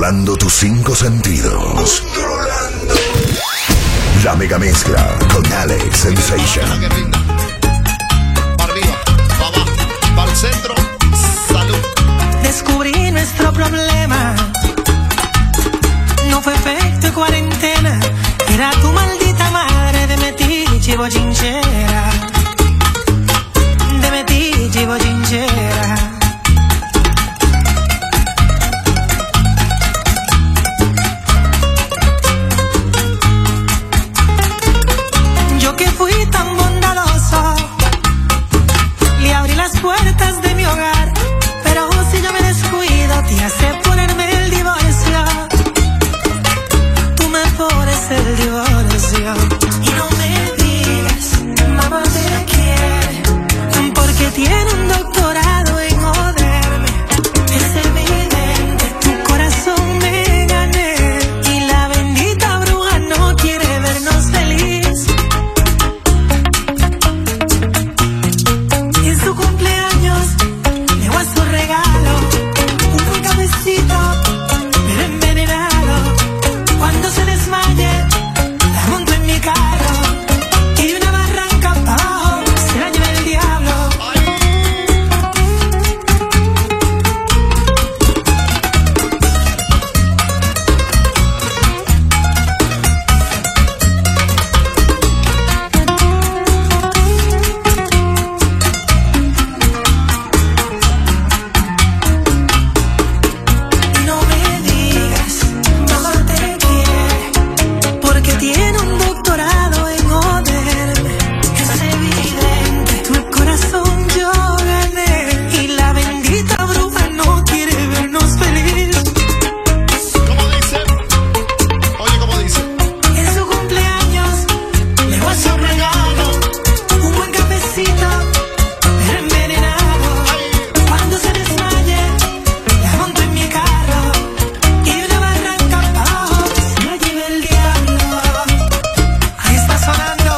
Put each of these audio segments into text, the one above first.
Controlando tus 5 sentidos. Controlando. La mega mezcla con Alex Sensation. Para arriba, para abajo, para el centro. Salud. Descubrí nuestro problema. No fue efecto de cuarentena. Era tu maldita madre de metiche y bochinchera. De metiche y bochinchera. Yo que fui tan bondadoso, le abrí las puertas de mi hogar. Pero si yo me descuido, te hace ponerme el divorcio. Tú me pones el divorcio. Y no me digas, mamá te quiere, porque tiene un doctorado en joderme. Es evidente, tu corazón me gané. Y la bendita bruja no quiere vernos feliz. En su cumpleaños le voy a su regalo un buen cafecito, pero envenenado. Cuando se desmaye, la monto en mi carro y de una barranca pa' abajo se la lleva el diablo. No me digas, mamá te quiere, porque tiene un doctorado en joderme. Es evidente, tu corazón yo gané. Y la bendita bruja no quiere vernos feliz. ¿Cómo dice? Oye, ¿cómo dice? En su cumpleaños le voy a hacer un regalo, un buen cafecito, pero envenenado. Cuando se desmaye, la monto en mi carro y de una barranca pa' abajo se la lleva el diablo. Ahí está sonando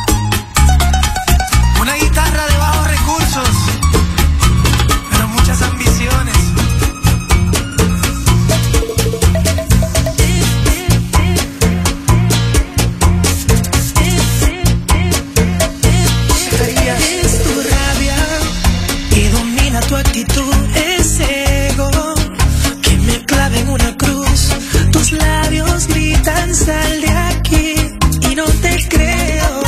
una guitarra de bajos recursos, pero muchas ambiciones. Es tu rabia que domina tu actitud, ese ego que me clava en una cruz. Tus labios gritan sal de aquí y no te creo.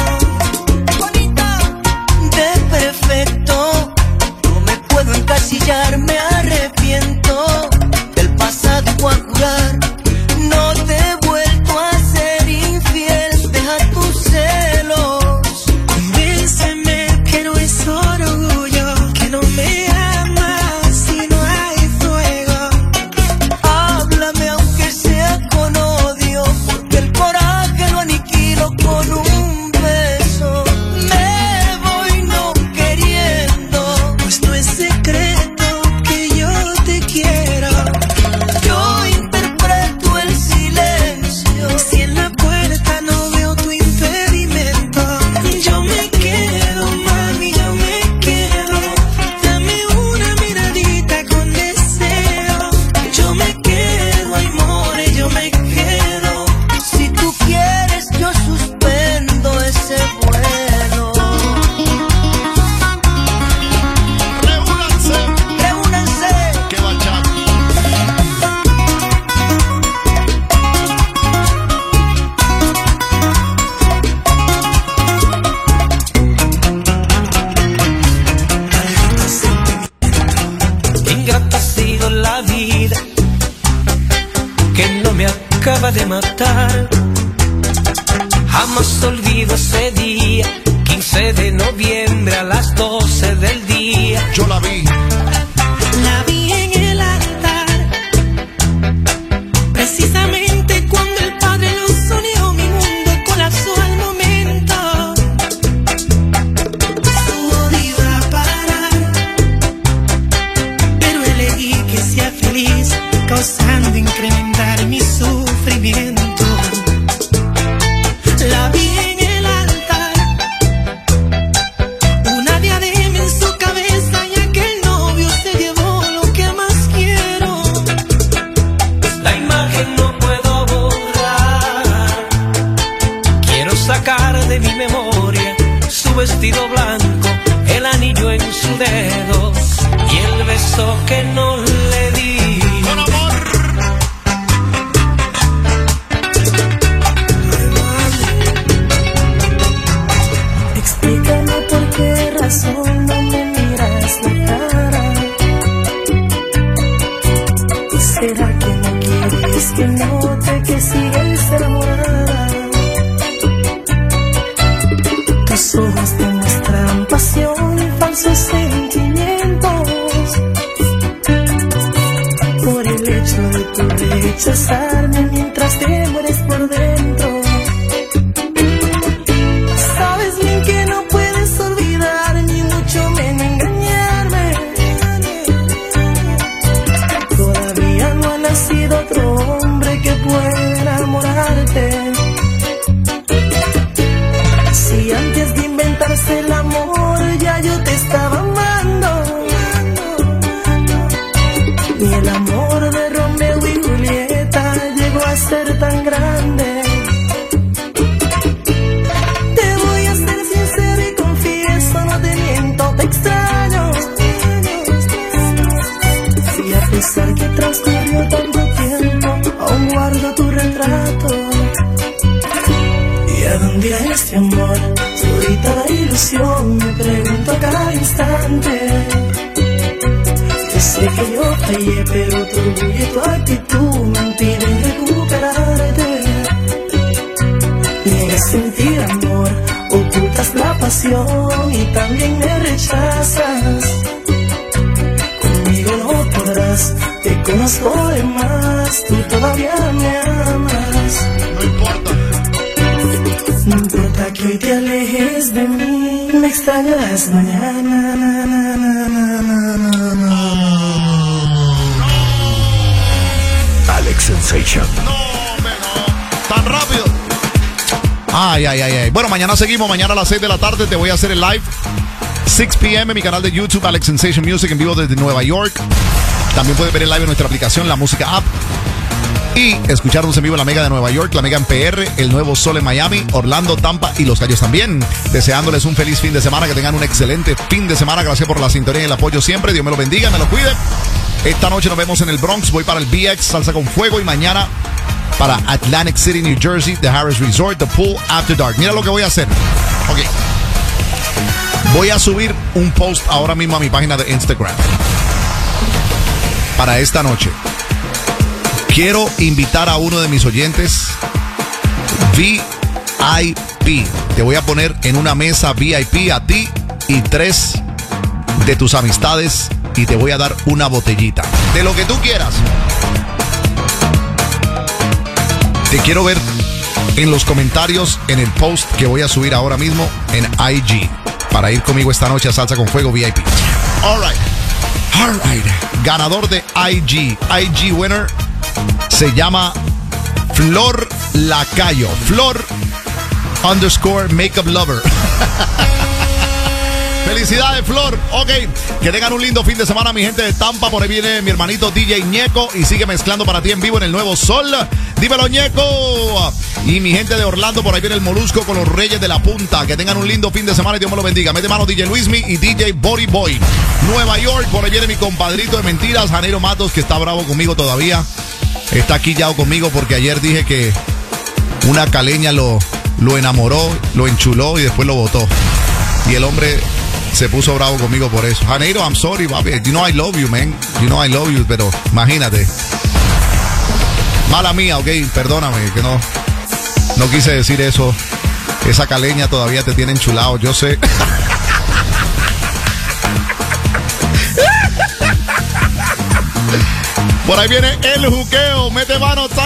De perfecto, no me puedo encasillar, me arrepiento del pasado, voy a jurar. No te he vuelto a ser infiel, deja tus celos. Convénceme que no es orgullo, que no me amas si no hay fuego. Háblame aunque sea con odio, porque el coraje lo aniquilo con un beso. Me voy no queriendo, pues no es secreto que yo te quiero. Yo interpreto el silencio, si en la puerta no veo tu impedimento. Yo me quedo, mami, yo me quedo. Dame una miradita con deseo. Yo me quedo, ay more, yo me quedo. Si tú quieres, yo suspendo ese vuelo. Reúnanse. Reúnanse. Que bachata. Ingrata ha sido la vida que no me acaba de matar. Jamás olvido ese día, 15 de noviembre a las 12 del día. Yo la vi. La vi en el altar, precisamente cuando el Padre los unió, mi mundo colapsó al momento. Su odio iba a parar, pero elegí que sea feliz, causando incrementar mi sufrimiento. La vi en el altar, una diadema en su cabeza y aquel novio se llevó lo que más quiero. La imagen ¿Será que no quieres que note que sigues enamorada? Tus ojos demuestran pasión y falsos sentimientos. Por el hecho de tu rechazarme mientras te mueres por dentro. Sabes bien que no puedes olvidar ni mucho menos engañarme. Todavía no ha nacido otro hombre que pueda enamorarte. Si antes de inventarse el amor ya yo te estaba amando. Ni el amor de Romeo y Julieta llegó a ser tan grande. Te voy a ser sincero y confieso, no te miento, te extraño. Si a pesar que transcurrió tanto tiempo, aún guardo tu retrato. ¿Y a dónde irá este amor? Todita la ilusión, me pregunto a cada instante. Yo sé que yo fallé, pero tu orgullo y tu actitud me impiden recuperarte. Niegas sentir amor, ocultas la pasión y también me rechazas. Conmigo no podrás, te conozco de más, tú todavía me amas. No importa. No importa que hoy te alejes de mí, me extrañarás mañana. Alex Sensation. No, hombre, no. Tan rápido. Ay. Bueno, mañana seguimos. Mañana a las 6 de la tarde te voy a hacer el live. 6 p.m. en mi canal de YouTube, Alex Sensation Music, en vivo desde Nueva York. También puedes ver el live en nuestra aplicación, La Música App. Y escucharnos en vivo en la Mega de Nueva York, la Mega en PR, el Nuevo Sol en Miami, Orlando, Tampa y Los Cayos también. Deseándoles un feliz fin de semana, que tengan un excelente fin de semana. Gracias por la sintonía y el apoyo siempre. Dios me lo bendiga, me lo cuide. Esta noche nos vemos en el Bronx. Voy para el BX, Salsa con Fuego. Y mañana para Atlantic City, New Jersey, The Harris Resort, The Pool After Dark. Mira lo que voy a hacer. Ok. Voy a subir un post ahora mismo a mi página de Instagram. Para esta noche. Quiero invitar a uno de mis oyentes VIP. Te voy a poner en una mesa VIP a ti y 3 de tus amistades y te voy a dar una botellita de lo que tú quieras. Te quiero ver en los comentarios en el post que voy a subir ahora mismo en IG para ir conmigo esta noche a Salsa con Fuego VIP. All right. Ganador de IG winner se llama Flor Lacayo. Flor _makeup lover. Felicidades, Flor. Ok, que tengan un lindo fin de semana, mi gente de Tampa. Por ahí viene mi hermanito DJ Ñeco y sigue mezclando para ti en vivo en el Nuevo Sol. Dímelo, Ñeco. Y mi gente de Orlando, por ahí viene el Molusco con los Reyes de la Punta. Que tengan un lindo fin de semana y Dios me lo bendiga. Mete mano DJ Luismi y DJ Body Boy. Nueva York, por ahí viene mi compadrito de mentiras, Janeiro Matos, que está bravo conmigo todavía. Está aquí ya conmigo porque ayer dije que una caleña lo enamoró, lo enchuló y después lo botó. Y el hombre se puso bravo conmigo por eso. Janeiro, I'm sorry, papi. You know I love you, man. You know I love you, pero imagínate. Mala mía, ok, perdóname, que no quise decir eso. Esa caleña todavía te tiene enchulado, yo sé. Por ahí viene el juqueo, mete mano,